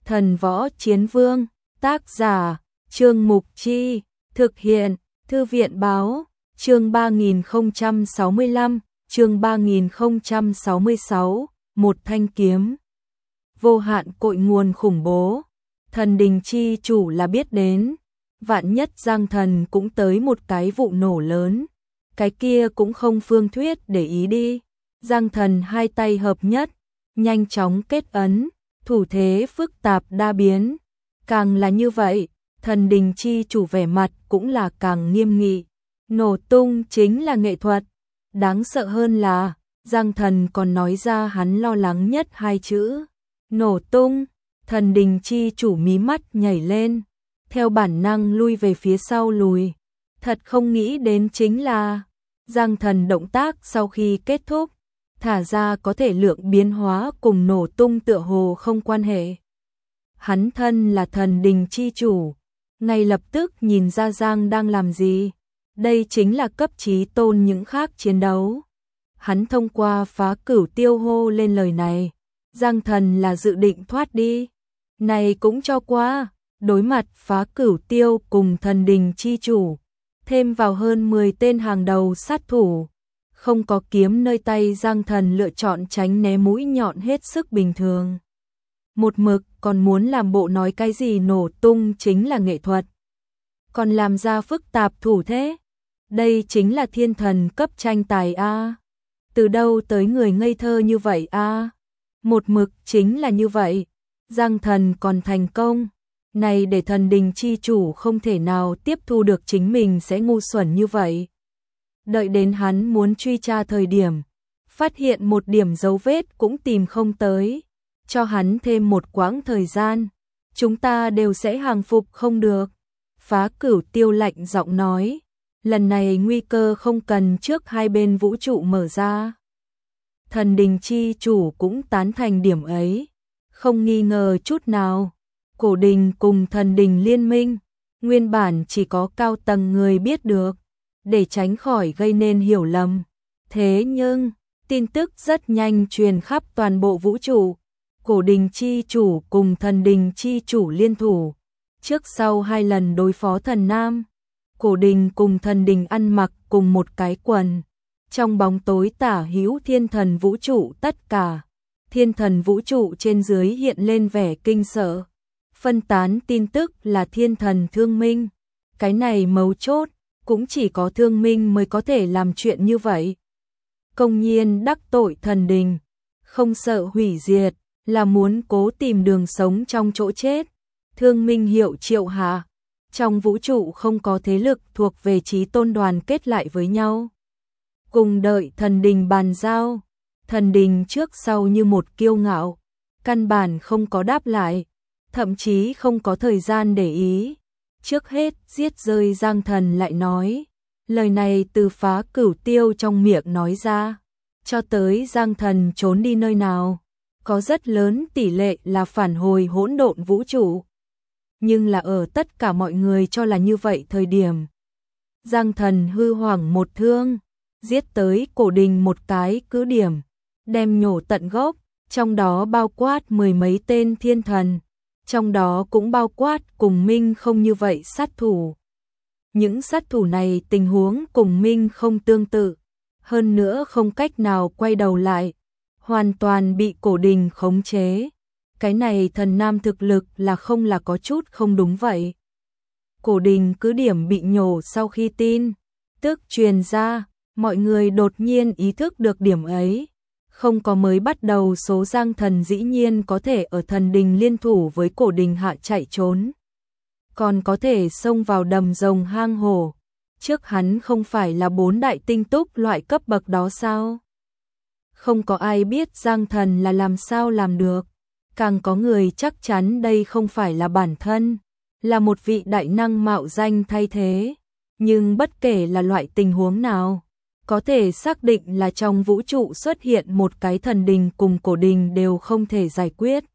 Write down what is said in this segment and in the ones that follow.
Thần Võ Chiến Vương, tác giả, Trương Mục Chi, thực hiện, Thư viện Báo, chương 3065, chương 3066, một thanh kiếm. Vô hạn cội nguồn khủng bố, thần đình chi chủ là biết đến, vạn nhất Giang Thần cũng tới một cái vụ nổ lớn, cái kia cũng không phương thuyết để ý đi. Giang Thần hai tay hợp nhất, nhanh chóng kết ấn, thủ thế phức tạp đa biến, càng là như vậy, thần đình chi chủ vẻ mặt cũng là càng nghiêm nghị. Nổ tung chính là nghệ thuật, đáng sợ hơn là, Giang Thần còn nói ra hắn lo lắng nhất hai chữ. Nổ tung, thần đình chi chủ mí mắt nhảy lên, theo bản năng lui về phía sau lùi. Thật không nghĩ đến chính là, Giang Thần động tác sau khi kết thúc, thả ra có thể lượng biến hóa cùng nổ tung tựa hồ không quan hệ. Hắn thân là thần đình chi chủ, ngay lập tức nhìn ra Giang đang làm gì. Đây chính là cấp chí tôn những khác chiến đấu. Hắn thông qua phá cửu tiêu hô lên lời này. Giang Thần là dự định thoát đi. Này cũng cho qua, đối mặt phá cửu tiêu cùng thần đình chi chủ, thêm vào hơn 10 tên hàng đầu sát thủ. Không có kiếm nơi tay, Giang Thần lựa chọn tránh né mũi nhọn hết sức bình thường. Một mực còn muốn làm bộ nói cái gì nổ tung chính là nghệ thuật, còn làm ra phức tạp thủ thế. Đây chính là thiên thần cấp tranh tài a. Từ đâu tới người ngây thơ như vậy a? Một mực chính là như vậy. Giang Thần còn thành công. Này để thần đình chi chủ không thể nào tiếp thu được chính mình sẽ ngu xuẩn như vậy. Đợi đến hắn muốn truy tra thời điểm, phát hiện một điểm dấu vết cũng tìm không tới. Cho hắn thêm một quãng thời gian, chúng ta đều sẽ hàng phục không được. Phá cửu tiêu lạnh giọng nói, lần này nguy cơ không cần trước hai bên vũ trụ mở ra. Thần đình chi chủ cũng tán thành điểm ấy, không nghi ngờ chút nào. Cổ đình cùng thần đình liên minh, nguyên bản chỉ có cao tầng người biết được, để tránh khỏi gây nên hiểu lầm. Thế nhưng, tin tức rất nhanh truyền khắp toàn bộ vũ trụ. Cổ đình chi chủ cùng thần đình chi chủ liên thủ, trước sau hai lần đối phó thần Nam. Cổ đình cùng thần đình ăn mặc cùng một cái quần. Trong bóng tối tả hữu thiên thần vũ trụ tất cả. Thiên thần vũ trụ trên dưới hiện lên vẻ kinh sợ. Phân tán tin tức là thiên thần thương minh. Cái này mấu chốt, cũng chỉ có thương minh mới có thể làm chuyện như vậy. Công nhiên đắc tội thần đình, không sợ hủy diệt, là muốn cố tìm đường sống trong chỗ chết. Thương minh hiệu triệu hạ, trong vũ trụ không có thế lực thuộc về chí tôn đoàn kết lại với nhau. Cùng đợi thần đình bàn giao, thần đình trước sau như một kiêu ngạo, căn bản không có đáp lại, thậm chí không có thời gian để ý. Trước hết giết rơi Giang Thần lại nói, lời này từ phá cửu tiêu trong miệng nói ra, cho tới Giang Thần trốn đi nơi nào, có rất lớn tỷ lệ là phản hồi hỗn độn vũ trụ. Nhưng là ở tất cả mọi người cho là như vậy thời điểm, Giang Thần hư hoảng một thương, giết tới cổ đình một cái cứ điểm, đem nhổ tận gốc, trong đó bao quát mười mấy tên thiên thần, trong đó cũng bao quát cùng Minh không như vậy sát thủ. Những sát thủ này tình huống cùng Minh không tương tự, hơn nữa không cách nào quay đầu lại, hoàn toàn bị cổ đình khống chế. Cái này thần Nam thực lực là không là có chút không đúng vậy. Cổ đình cứ điểm bị nhổ sau khi tin tức truyền ra, mọi người đột nhiên ý thức được điểm ấy. Không có mới bắt đầu số Giang Thần dĩ nhiên có thể ở thần đình liên thủ với cổ đình hạ chạy trốn. Còn có thể xông vào đầm rồng hang hổ. Trước hắn không phải là 4 đại tinh túc loại cấp bậc đó sao? Không có ai biết Giang Thần là làm sao làm được. Càng có người chắc chắn đây không phải là bản thân, là một vị đại năng mạo danh thay thế. Nhưng bất kể là loại tình huống nào, có thể xác định là trong vũ trụ xuất hiện một cái thần đình cùng cổ đình đều không thể giải quyết.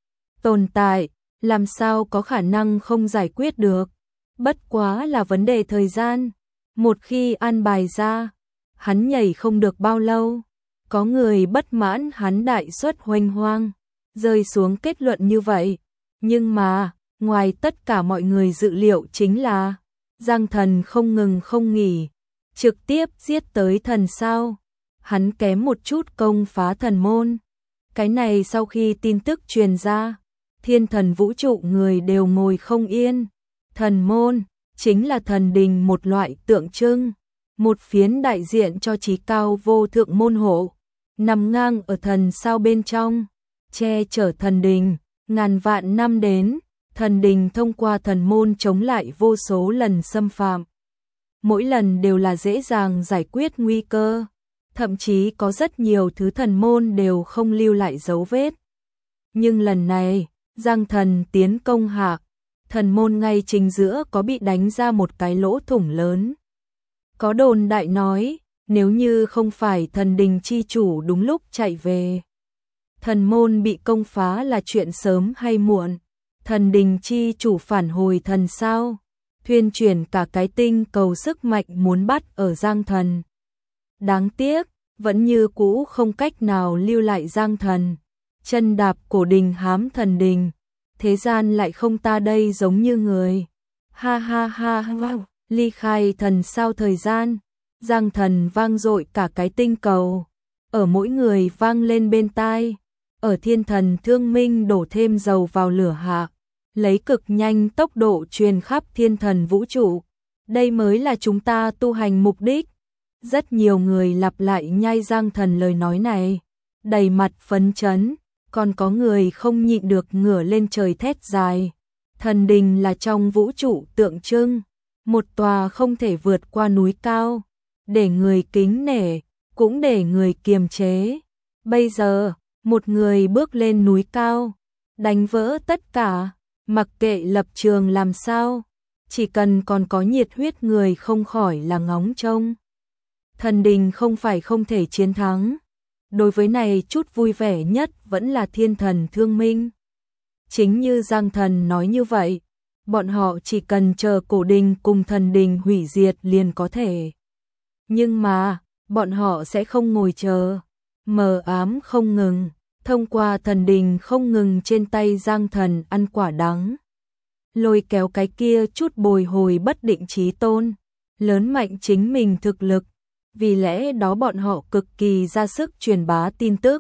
Tồn tại, làm sao có khả năng không giải quyết được. Bất quá là vấn đề thời gian. Một khi an bài ra, hắn nhảy không được bao lâu. Có người bất mãn hắn đại suất huênh hoang, rơi xuống kết luận như vậy. Nhưng mà, ngoài tất cả mọi người dự liệu chính là, Giang Thần không ngừng không nghỉ, trực tiếp giết tới thần sao. Hắn kém một chút công phá thần môn. Cái này sau khi tin tức truyền ra, thiên thần vũ trụ người đều ngồi không yên. Thần môn chính là thần đình một loại tượng trưng, một phiến đại diện cho chí cao vô thượng môn hộ, nằm ngang ở thần sao bên trong, che chở thần đình. Ngàn vạn năm đến, thần đình thông qua thần môn chống lại vô số lần xâm phạm. Mỗi lần đều là dễ dàng giải quyết nguy cơ, thậm chí có rất nhiều thứ thần môn đều không lưu lại dấu vết. Nhưng lần này, Giang Thần tiến công hạ, thần môn ngay chính giữa có bị đánh ra một cái lỗ thủng lớn. Có đồn đại nói, nếu như không phải thần đình chi chủ đúng lúc chạy về, thần môn bị công phá là chuyện sớm hay muộn. Thần đình chi chủ phản hồi thần sao, thuyên chuyển cả cái tinh cầu sức mạnh muốn bắt ở Giang Thần. Đáng tiếc, vẫn như cũ không cách nào lưu lại Giang Thần. Chân đạp cổ đình hám thần đình, thế gian lại không ta đây giống như người. Ha ha ha wow. Ly khai thần sao thời gian, Giang Thần vang dội cả cái tinh cầu, ở mỗi người vang lên bên tai. Ở thiên thần thương minh đổ thêm dầu vào lửa hạ, lấy cực nhanh tốc độ truyền khắp thiên thần vũ trụ. Đây mới là chúng ta tu hành mục đích. Rất nhiều người lặp lại nhai Giang Thần lời nói này, đầy mặt phấn chấn, còn có người không nhịn được ngửa lên trời thét dài. Thần đình là trong vũ trụ tượng trưng, một tòa không thể vượt qua núi cao, để người kính nể, cũng để người kiềm chế. Bây giờ, một người bước lên núi cao, đánh vỡ tất cả, mặc kệ lập trường làm sao, chỉ cần còn có nhiệt huyết người không khỏi là ngóng trông. Thần đình không phải không thể chiến thắng. Đối với này chút vui vẻ nhất vẫn là thiên thần thương minh. Chính như Giang Thần nói như vậy, bọn họ chỉ cần chờ cổ đình cùng thần đình hủy diệt liền có thể. Nhưng mà, bọn họ sẽ không ngồi chờ, mờ ám không ngừng, thông qua thần đình không ngừng trên tay Giang Thần ăn quả đắng. Lôi kéo cái kia chút bồi hồi bất định chí tôn, lớn mạnh chính mình thực lực, vì lẽ đó bọn họ cực kỳ ra sức truyền bá tin tức.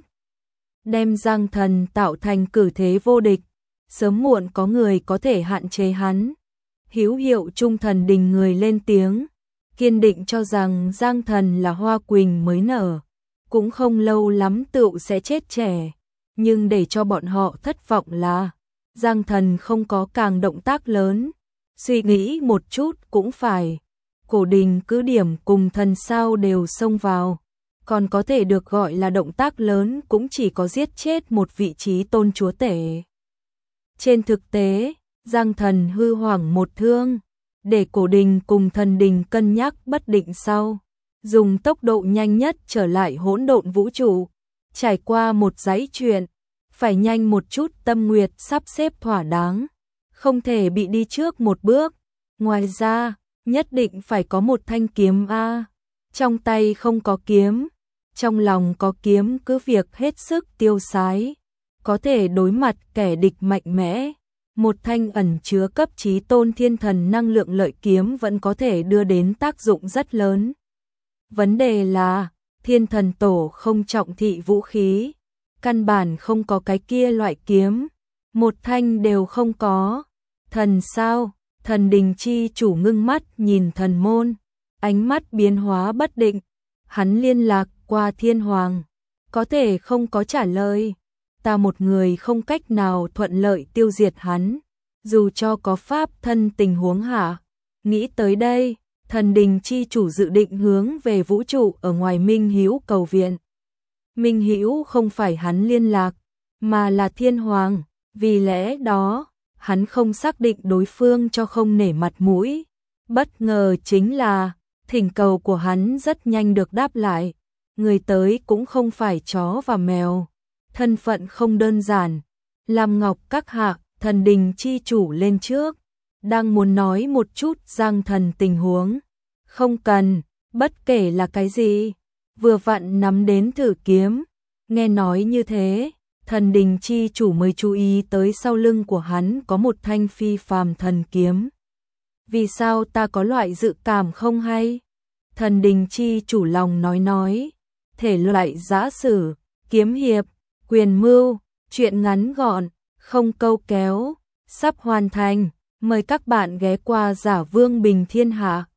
Đem Giang Thần tạo thành cử thế vô địch, sớm muộn có người có thể hạn chế hắn. Hữu hiệu trung thần đình người lên tiếng, kiên định cho rằng Giang Thần là hoa quỳnh mới nở, cũng không lâu lắm tựu sẽ chết trẻ. Nhưng để cho bọn họ thất vọng là, Giang Thần không có càng động tác lớn. Suy nghĩ một chút cũng phải, cổ đình cứ điểm cùng thần sao đều xông vào, còn có thể được gọi là động tác lớn cũng chỉ có giết chết một vị trí tôn chúa tể. Trên thực tế, Giang Thần hư hoảng một thương, để cổ đình cùng thần đình cân nhắc bất định sau, dùng tốc độ nhanh nhất trở lại hỗn độn vũ trụ, trải qua một dãy chuyện, phải nhanh một chút tâm nguyệt sắp xếp thỏa đáng, không thể bị đi trước một bước. Ngoài ra, nhất định phải có một thanh kiếm a. Trong tay không có kiếm, trong lòng có kiếm cứ việc hết sức tiêu sái, có thể đối mặt kẻ địch mạnh mẽ. Một thanh ẩn chứa cấp chí tôn thiên thần năng lượng lợi kiếm vẫn có thể đưa đến tác dụng rất lớn. Vấn đề là, thiên thần tổ không trọng thị vũ khí, căn bản không có cái kia loại kiếm, một thanh đều không có. Thần sao? Thần đình chi chủ ngưng mắt nhìn thần môn, ánh mắt biến hóa bất định. Hắn liên lạc qua thiên hoàng, có thể không có trả lời. Ta một người không cách nào thuận lợi tiêu diệt hắn, dù cho có pháp thân tình huống hạ. Nghĩ tới đây, thần đình chi chủ dự định hướng về vũ trụ ở ngoài Minh Hữu cầu viện. Minh Hữu không phải hắn liên lạc, mà là thiên hoàng, vì lẽ đó, hắn không xác định đối phương cho không nể mặt mũi. Bất ngờ chính là, thỉnh cầu của hắn rất nhanh được đáp lại. Người tới cũng không phải chó và mèo, thân phận không đơn giản. Lam Ngọc các hạ, thần đình chi chủ lên trước, đang muốn nói một chút Giang Thần tình huống. Không cần, bất kể là cái gì, vừa vặn nắm đến thử kiếm. Nghe nói như thế, Thần đình chi chủ mới chú ý tới sau lưng của hắn có một thanh phi phàm thần kiếm. Vì sao ta có loại dự cảm không hay? Thần đình chi chủ lòng nói, thể loại giã sử, kiếm hiệp, quyền mưu, truyện ngắn gọn, không câu kéo, sắp hoàn thành, mời các bạn ghé qua Giả Vương Bình Thiên Hạ.